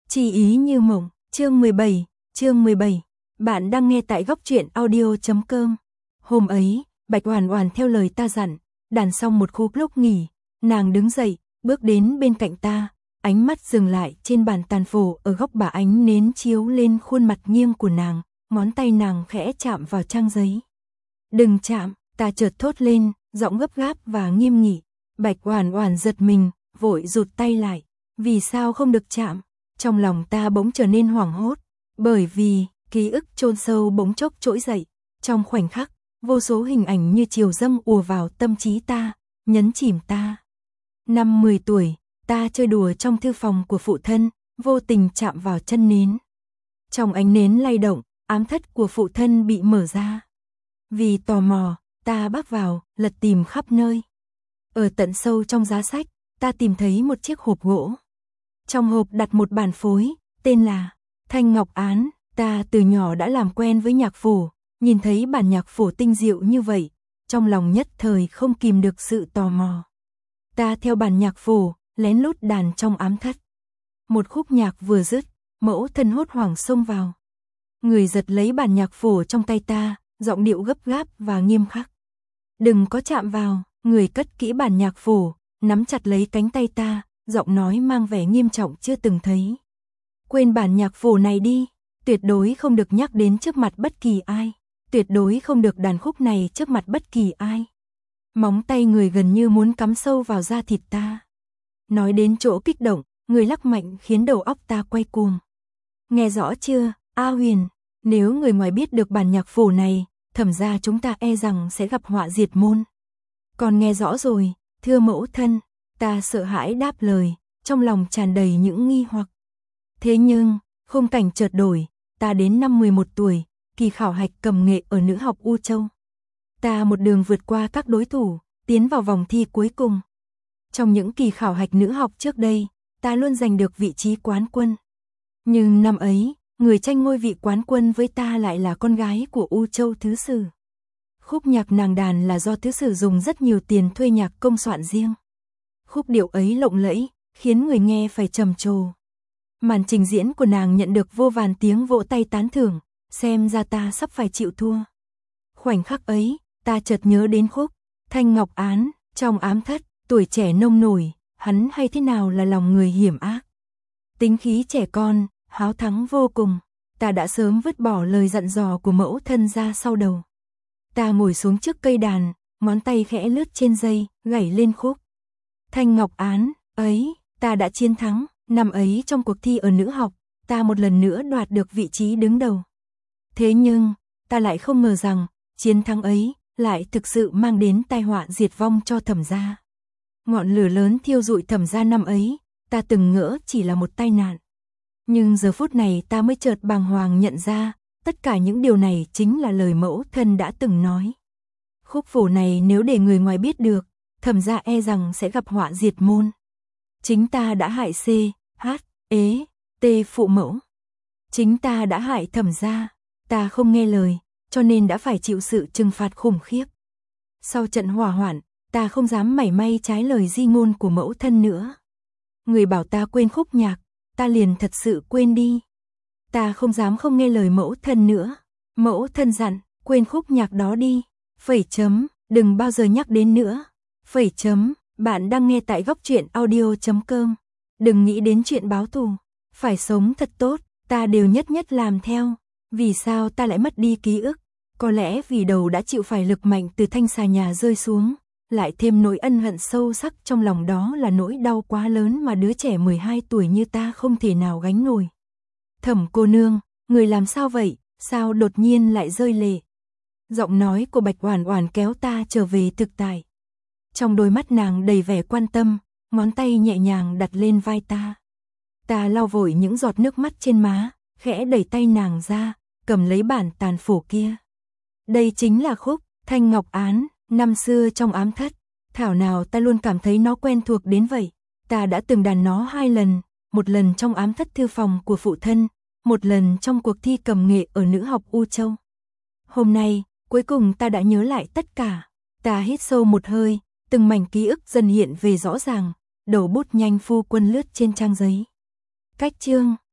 Chi ý như mộng, chương 17. Bạn đang nghe tại góc truyện audio.com. Hôm ấy, Bạch Oản Oản theo lời ta dặn, đàn xong một khúc lúc nghỉ, nàng đứng dậy, bước đến bên cạnh ta, ánh mắt dừng lại trên bàn tàn phổ ở góc, bà ánh nến chiếu lên khuôn mặt nghiêng của nàng, ngón tay nàng khẽ chạm vào trang giấy. "Đừng chạm!" Ta chợt thốt lên, giọng gấp gáp và nghiêm nghị. Bạch Oản Oản giật mình, vội rụt tay lại. "Vì sao không được chạm?" Trong lòng ta bỗng trở nên hoảng hốt, bởi vì ký ức chôn sâu bỗng chốc trỗi dậy, trong khoảnh khắc, vô số hình ảnh như triều dâng ùa vào tâm trí ta, nhấn chìm ta. Năm 10 tuổi, ta chơi đùa trong thư phòng của phụ thân, vô tình chạm vào chân nến. Trong ánh nến lay động, ám thất của phụ thân bị mở ra. Vì tò mò, ta bắc vào, lật tìm khắp nơi. Ở tận sâu trong giá sách, ta tìm thấy một chiếc hộp gỗ. Trong hộp đặt một bản phối, tên là Thanh Ngọc Án. Ta từ nhỏ đã làm quen với nhạc phổ, nhìn thấy bản nhạc phổ tinh diệu như vậy, trong lòng nhất thời không kìm được sự tò mò. Ta theo bản nhạc phổ, lén lút đàn trong ám thất. Một khúc nhạc vừa dứt, mẫu thân hốt hoảng xông vào. Người giật lấy bản nhạc phổ trong tay ta, giọng điệu gấp gáp và nghiêm khắc. "Đừng có chạm vào." Người cất kỹ bản nhạc phổ, nắm chặt lấy cánh tay ta, giọng nói mang vẻ nghiêm trọng chưa từng thấy. "Quên bản nhạc phổ này đi, tuyệt đối không được nhắc đến trước mặt bất kỳ ai, tuyệt đối không được đàn khúc này trước mặt bất kỳ ai." Móng tay người gần như muốn cắm sâu vào da thịt ta. Nói đến chỗ kích động, người lắc mạnh khiến đầu óc ta quay cuồng. "Nghe rõ chưa, A Huyền, nếu người ngoài biết được bản nhạc phổ này, Thẩm gia chúng ta e rằng sẽ gặp họa diệt môn." "Con nghe rõ rồi, thưa mẫu thân." Ta sợ hãi đáp lời, trong lòng tràn đầy những nghi hoặc. Thế nhưng, khung cảnh chợt đổi, ta đến năm 11 tuổi, kỳ khảo hạch cầm nghệ ở Nữ học U Châu. Ta một đường vượt qua các đối thủ, tiến vào vòng thi cuối cùng. Trong những kỳ khảo hạch nữ học trước đây, ta luôn giành được vị trí quán quân. Nhưng năm ấy, người tranh ngôi vị quán quân với ta lại là con gái của U Châu thứ sử. Khúc nhạc nàng đàn là do thứ sử dùng rất nhiều tiền thuê nhạc công soạn riêng. Khúc điệu ấy lộng lẫy, khiến người nghe phải trầm trồ. Màn trình diễn của nàng nhận được vô vàn tiếng vỗ tay tán thưởng, xem ra ta sắp phải chịu thua. Khoảnh khắc ấy, ta chợt nhớ đến khúc Thanh Ngọc Án. Trong ám thất, tuổi trẻ nông nổi, hắn hay thế nào là lòng người hiểm ác. Tính khí trẻ con, háo thắng vô cùng. Ta đã sớm vứt bỏ lời dặn dò của mẫu thân ra sau đầu. Ta ngồi xuống trước cây đàn, ngón tay khẽ lướt trên dây, gảy lên khúc Thanh Ngọc Án. Ấy, ta đã chiến thắng. Năm ấy trong cuộc thi ở nữ học, ta một lần nữa đoạt được vị trí đứng đầu. Thế nhưng, ta lại không ngờ rằng, chiến thắng ấy lại thực sự mang đến tai họa diệt vong cho Thẩm gia. Ngọn lửa lớn thiêu rụi Thẩm gia năm ấy, ta từng ngỡ chỉ là một tai nạn. Nhưng giờ phút này ta mới chợt bàng hoàng nhận ra, tất cả những điều này chính là lời mẫu thân đã từng nói. Khúc phổ này nếu để người ngoài biết được, Thẩm gia e rằng sẽ gặp họa diệt môn. Chính ta đã hại C, H, E, T phụ mẫu. Chính ta đã hại Thẩm gia, ta không nghe lời, cho nên đã phải chịu sự trừng phạt khủng khiếp. Sau trận hỏa hoạn, ta không dám mảy may trái lời di ngôn của mẫu thân nữa. Người bảo ta quên khúc nhạc, ta liền thật sự quên đi. Ta không dám không nghe lời mẫu thân nữa. Mẫu thân dặn, quên khúc nhạc đó đi. Phẩy chấm, đừng bao giờ nhắc đến nữa. Phẩy chấm, bạn đang nghe tại góc truyện audio.com. Đừng nghĩ đến chuyện báo thù, phải sống thật tốt, ta đều nhất nhất làm theo. Vì sao ta lại mất đi ký ức? Có lẽ vì đầu đã chịu phải lực mạnh từ thanh xà nhà rơi xuống, lại thêm nỗi ân hận sâu sắc trong lòng, đó là nỗi đau quá lớn mà đứa trẻ 12 tuổi như ta không thể nào gánh nổi. Thẩm cô nương, người làm sao vậy? Sao đột nhiên lại rơi lệ? Giọng nói của Bạch Oản Oản kéo ta trở về thực tại. Trong đôi mắt nàng đầy vẻ quan tâm, ngón tay nhẹ nhàng đặt lên vai ta. Ta lau vội những giọt nước mắt trên má, khẽ đẩy tay nàng ra, cầm lấy bản tàn phổ kia. Đây chính là khúc Thanh Ngọc Án. Năm xưa trong ám thất, thảo nào ta luôn cảm thấy nó quen thuộc đến vậy. Ta đã từng đàn nó 2 lần, một lần trong ám thất thư phòng của phụ thân, một lần trong cuộc thi cầm nghệ ở Nữ học U Châu. Hôm nay, cuối cùng ta đã nhớ lại tất cả. Ta hít sâu một hơi, từng mảnh ký ức dần hiện về rõ ràng, đầu bút nhanh phu quân lướt trên trang giấy. Cách chương